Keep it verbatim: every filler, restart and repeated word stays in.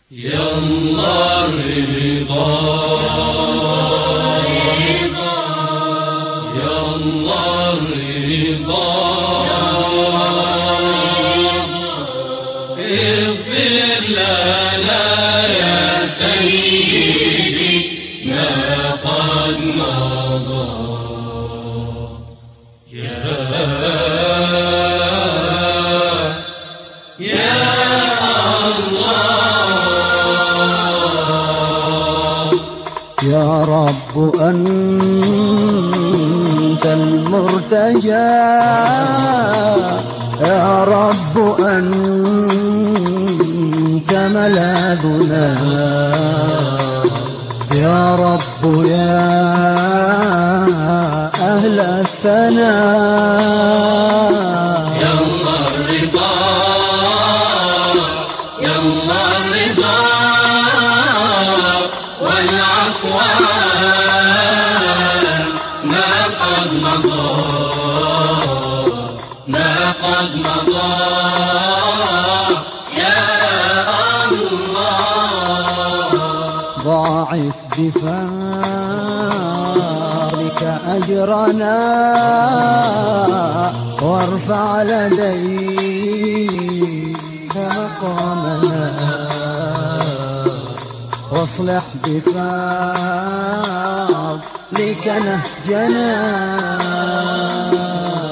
يا الله رضا، يا الله رضا، اغفر لنا يا سيدي ما قد مضى. يا رب أنت المرتجى، يا رب أنت ملاذنا، يا رب يا أهل الثناء. يا الله الرضا، يا الله الرضا والعفو ما قد مضى، ما قد مضى. يا الله ضاعف بفضلك أجرنا، وارفع لديك مقامنا، واصلح بفضلك نهجنا.